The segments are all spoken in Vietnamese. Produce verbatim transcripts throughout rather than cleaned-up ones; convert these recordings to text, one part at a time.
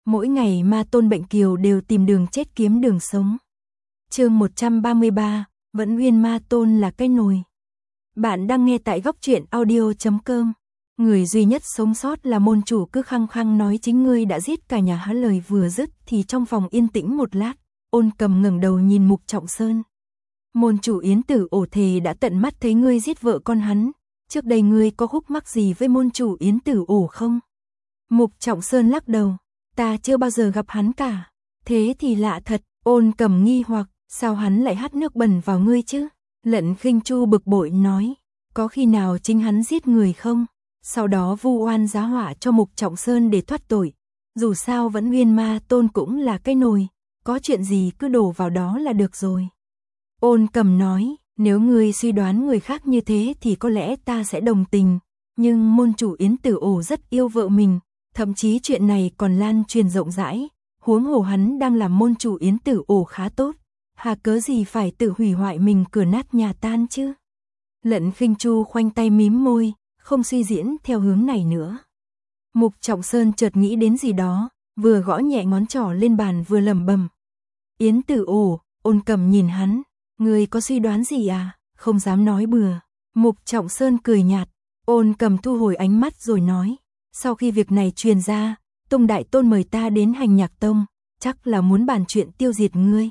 Mỗi ngày ma tôn bệnh kiều đều tìm đường chết kiếm đường sống. Chương một trăm ba mươi ba, Vẫn Nguyên ma tôn là cái nồi. Bạn đang nghe tại góc truyện audio chấm com. Người duy nhất sống sót là môn chủ cứ khăng khăng nói chính ngươi đã giết cả nhà hắn. Lời vừa dứt thì trong phòng yên tĩnh một lát, Ôn Cầm ngẩng đầu nhìn Mục Trọng Sơn. Môn chủ Yến Tử Ổ thề đã tận mắt thấy ngươi giết vợ con hắn, trước đây ngươi có khúc mắc gì với môn chủ Yến Tử Ổ không? Mục Trọng Sơn lắc đầu, ta chưa bao giờ gặp hắn cả. Thế thì lạ thật. Ôn Cầm nghi hoặc, sao hắn lại hắt nước bẩn vào ngươi chứ? Lận Khinh Chu bực bội nói, có khi nào chính hắn giết người không? Sau đó vu oan giá họa cho Mục Trọng Sơn để thoát tội. Dù sao Vẫn Nguyên ma tôn cũng là cái nồi, có chuyện gì cứ đổ vào đó là được rồi. Ôn Cầm nói, nếu ngươi suy đoán người khác như thế thì có lẽ ta sẽ đồng tình, nhưng môn chủ Yến Tử Ổ rất yêu vợ mình, thậm chí chuyện này còn lan truyền rộng rãi, huống hồ hắn đang làm môn chủ Yến Tử Ổ khá tốt, hà cớ gì phải tự hủy hoại mình cửa nát nhà tan chứ? Lận Khinh Chu khoanh tay mím môi, không suy diễn theo hướng này nữa. Mục Trọng Sơn chợt nghĩ đến gì đó, vừa gõ nhẹ ngón trỏ lên bàn vừa lẩm bẩm. Yến Tử Ổ. Ôn Cầm nhìn hắn, ngươi có suy đoán gì à? Không dám nói bừa. Mục Trọng Sơn cười nhạt. Ôn Cầm thu hồi ánh mắt rồi nói, sau khi việc này truyền ra, Tông Đại Tôn mời ta đến Hành Nhạc Tông, chắc là muốn bàn chuyện tiêu diệt ngươi.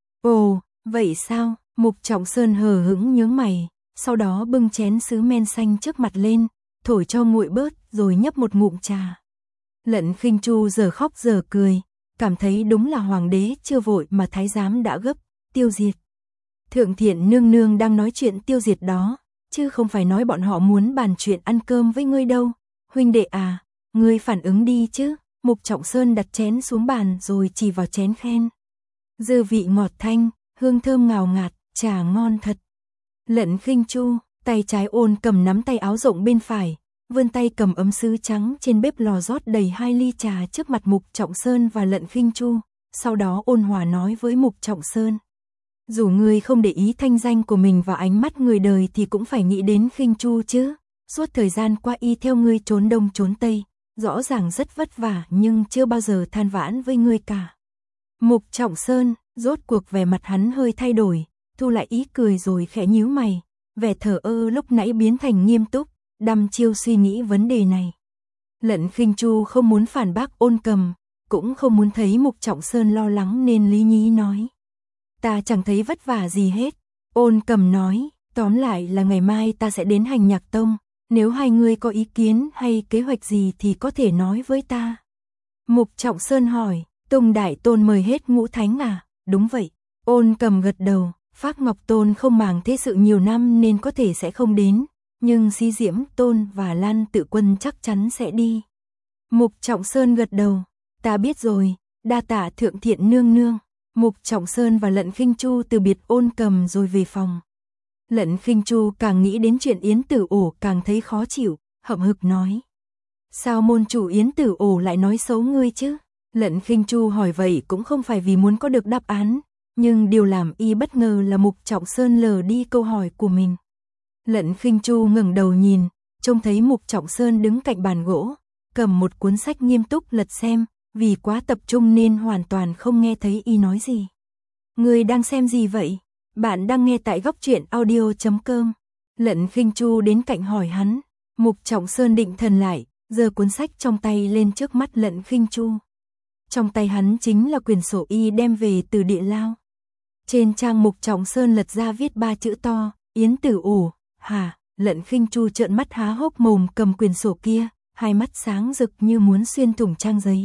Ồ, vậy sao? Mục Trọng Sơn hờ hững nhướng mày, sau đó bưng chén sứ men xanh trước mặt lên, thổi cho nguội bớt rồi nhấp một ngụm trà. Lận Khinh Chu giờ khóc giờ cười, cảm thấy đúng là hoàng đế chưa vội mà thái giám đã gấp, tiêu diệt. Thượng Thiện nương nương đang nói chuyện tiêu diệt đó, chứ không phải nói bọn họ muốn bàn chuyện ăn cơm với ngươi đâu. Huynh đệ à, ngươi phản ứng đi chứ. Mục Trọng Sơn đặt chén xuống bàn rồi chỉ vào chén khen. Dư vị ngọt thanh, hương thơm ngào ngạt, trà ngon thật. Lận Khinh Chu, tay trái Ôn Cầm nắm tay áo rộng bên phải, vươn tay cầm ấm sứ trắng trên bếp lò rót đầy hai ly trà trước mặt Mục Trọng Sơn và Lận Khinh Chu, sau đó ôn hòa nói với Mục Trọng Sơn. Dù ngươi không để ý thanh danh của mình và ánh mắt người đời thì cũng phải nghĩ đến Khinh Chu chứ. Suốt thời gian qua y theo ngươi trốn đông trốn tây, rõ ràng rất vất vả nhưng chưa bao giờ than vãn với ngươi cả. Mục Trọng Sơn, rốt cuộc vẻ mặt hắn hơi thay đổi, thu lại ý cười rồi khẽ nhíu mày, vẻ thờ ơ lúc nãy biến thành nghiêm túc, đăm chiêu suy nghĩ vấn đề này. Lận Khinh Chu không muốn phản bác Ôn Cầm, cũng không muốn thấy Mục Trọng Sơn lo lắng nên lý nhí nói. Ta chẳng thấy vất vả gì hết. Ôn Cầm nói, tóm lại là ngày mai ta sẽ đến Hành Nhạc Tông, nếu hai người có ý kiến hay kế hoạch gì thì có thể nói với ta. Mục Trọng Sơn hỏi, Tông Đại Tôn mời hết ngũ thánh à? Đúng vậy. Ôn Cầm gật đầu, Phác Ngọc Tôn không màng thế sự nhiều năm nên có thể sẽ không đến, nhưng Xí Diễm Tôn và Lan Tự Quân chắc chắn sẽ đi. Mục Trọng Sơn gật đầu, ta biết rồi, đa tạ Thượng Thiện nương nương. Mục Trọng Sơn và Lận Khinh Chu từ biệt Ôn Cầm rồi về phòng. Lận Khinh Chu càng nghĩ đến chuyện Yến Tử Ổ càng thấy khó chịu, hậm hực nói. Sao môn chủ Yến Tử Ổ lại nói xấu ngươi chứ? Lận Khinh Chu hỏi vậy cũng không phải vì muốn có được đáp án, nhưng điều làm y bất ngờ là Mục Trọng Sơn lờ đi câu hỏi của mình. Lận Khinh Chu ngẩng đầu nhìn, trông thấy Mục Trọng Sơn đứng cạnh bàn gỗ, cầm một cuốn sách nghiêm túc lật xem, vì quá tập trung nên hoàn toàn không nghe thấy y nói gì. Ngươi đang xem gì vậy? Bạn đang nghe tại góc truyện audio chấm com. Lận Khinh Chu đến cạnh hỏi hắn. Mục Trọng Sơn định thần lại, giơ cuốn sách trong tay lên trước mắt Lận Khinh Chu. Trong tay hắn chính là quyển sổ y đem về từ Địa Lao. Trên trang Mục Trọng Sơn lật ra viết ba chữ to, Yến Tử Ổ. Hả? Lận Khinh Chu trợn mắt há hốc mồm cầm quyển sổ kia, hai mắt sáng rực như muốn xuyên thủng trang giấy.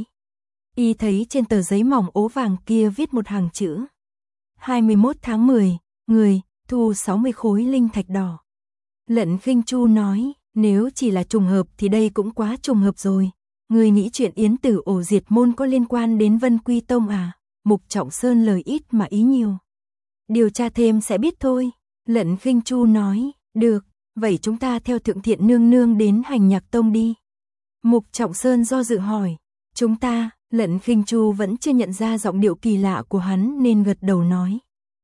Y thấy trên tờ giấy mỏng ố vàng kia viết một hàng chữ. hai mươi mốt tháng mười, người, thu sáu mươi khối linh thạch đỏ. Lận Khinh Chu nói, nếu chỉ là trùng hợp thì đây cũng quá trùng hợp rồi. Người nghĩ chuyện Yến Tử Ổ diệt môn có liên quan đến Vân Quy Tông à? Mục Trọng Sơn lời ít mà ý nhiều. Điều tra thêm sẽ biết thôi. Lận Khinh Chu nói, được, vậy chúng ta theo Thượng Thiện nương nương đến Hành Nhạc Tông đi. Mục Trọng Sơn do dự hỏi, chúng ta. Lận Khinh Chu vẫn chưa nhận ra giọng điệu kỳ lạ của hắn nên gật đầu nói.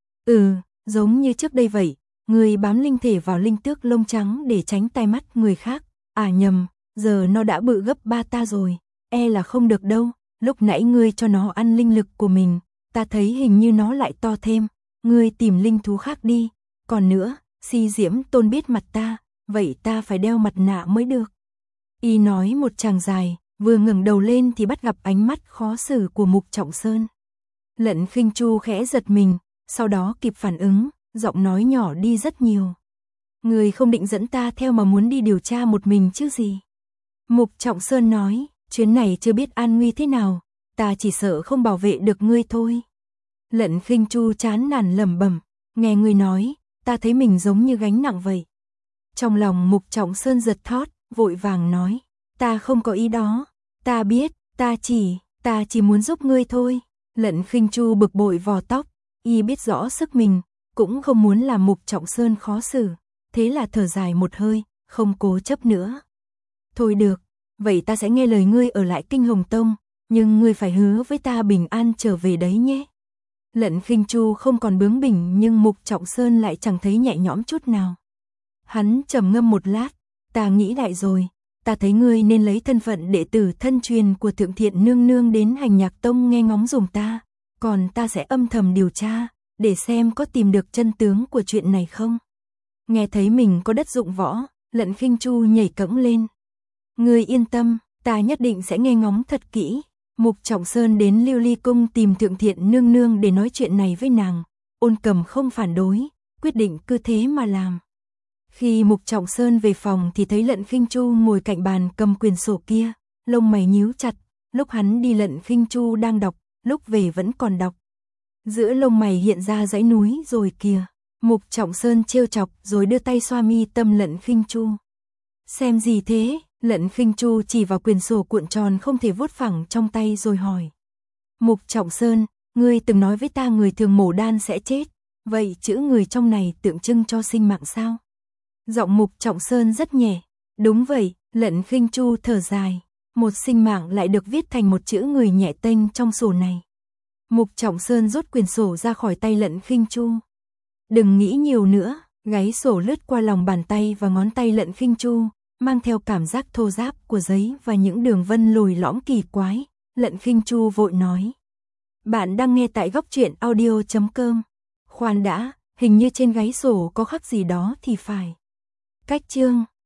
Ừ, giống như trước đây vậy, người bám linh thể vào linh tước lông trắng để tránh tai mắt người khác. À nhầm, giờ nó đã bự gấp ba ta rồi, e là không được đâu. lúc nãy ngươi cho nó ăn linh lực của mình, ta thấy hình như nó lại to thêm, ngươi tìm linh thú khác đi, còn nữa, Si Diễm Tôn biết mặt ta, vậy ta phải đeo mặt nạ mới được. Y nói một tràng dài, vừa ngẩng đầu lên thì bắt gặp ánh mắt khó xử của Mục Trọng Sơn. Lận Khinh Chu khẽ giật mình, sau đó kịp phản ứng, giọng nói nhỏ đi rất nhiều. Người không định dẫn ta theo mà muốn đi điều tra một mình chứ gì? Mục Trọng Sơn nói, chuyến này chưa biết an nguy thế nào, ta chỉ sợ không bảo vệ được ngươi thôi. Lận Khinh Chu chán nản lẩm bẩm, nghe ngươi nói, ta thấy mình giống như gánh nặng vậy. Trong lòng Mục Trọng Sơn giật thót, vội vàng nói, ta không có ý đó, ta biết, ta chỉ, ta chỉ muốn giúp ngươi thôi. Lận Khinh Chu bực bội vò tóc, y biết rõ sức mình, cũng không muốn làm Mục Trọng Sơn khó xử, thế là thở dài một hơi, không cố chấp nữa. Thôi được, vậy ta sẽ nghe lời ngươi ở lại Kinh Hồng Tông, nhưng ngươi phải hứa với ta bình an trở về đấy nhé. Lận Khinh Chu không còn bướng bỉnh nhưng Mục Trọng Sơn lại chẳng thấy nhẹ nhõm chút nào. Hắn trầm ngâm một lát, ta nghĩ lại rồi, ta thấy ngươi nên lấy thân phận đệ tử thân truyền của Thượng Thiện Nương Nương đến Hành Nhạc Tông nghe ngóng giùm ta, còn ta sẽ âm thầm điều tra, để xem có tìm được chân tướng của chuyện này không. Nghe thấy mình có đất dụng võ, Lận Khinh Chu nhảy cẫng lên. Ngươi yên tâm, ta nhất định sẽ nghe ngóng thật kỹ. Mục Trọng Sơn đến Lưu Ly Cung tìm Thượng Thiện Nương Nương để nói chuyện này với nàng. Ôn Cầm không phản đối, quyết định cứ thế mà làm. Khi Mục Trọng Sơn về phòng thì thấy Lận Khinh Chu ngồi cạnh bàn cầm quyển sổ kia, lông mày nhíu chặt, lúc hắn đi Lận Khinh Chu đang đọc, lúc về vẫn còn đọc. Giữa lông mày hiện ra dãy núi rồi kìa. Mục Trọng Sơn trêu chọc rồi đưa tay xoa mi tâm Lận Khinh Chu. Xem gì thế? Lận Khinh Chu chỉ vào quyển sổ cuộn tròn không thể vuốt phẳng trong tay rồi hỏi. Mục Trọng Sơn, ngươi từng nói với ta người thường mổ đan sẽ chết, vậy chữ người trong này tượng trưng cho sinh mạng sao? Giọng Mục Trọng Sơn rất nhẹ. Đúng vậy, Lận Khinh Chu thở dài. Một sinh mạng lại được viết thành một chữ người nhẹ tênh trong sổ này. Mục Trọng Sơn rút quyển sổ ra khỏi tay Lận Khinh Chu. Đừng nghĩ nhiều nữa, gáy sổ lướt qua lòng bàn tay và ngón tay Lận Khinh Chu, mang theo cảm giác thô ráp của giấy và những đường vân lồi lõm kỳ quái. Lận Khinh Chu vội nói. Bạn đang nghe tại góc truyện audio chấm com. Khoan đã, hình như trên gáy sổ có khắc gì đó thì phải. Cách chương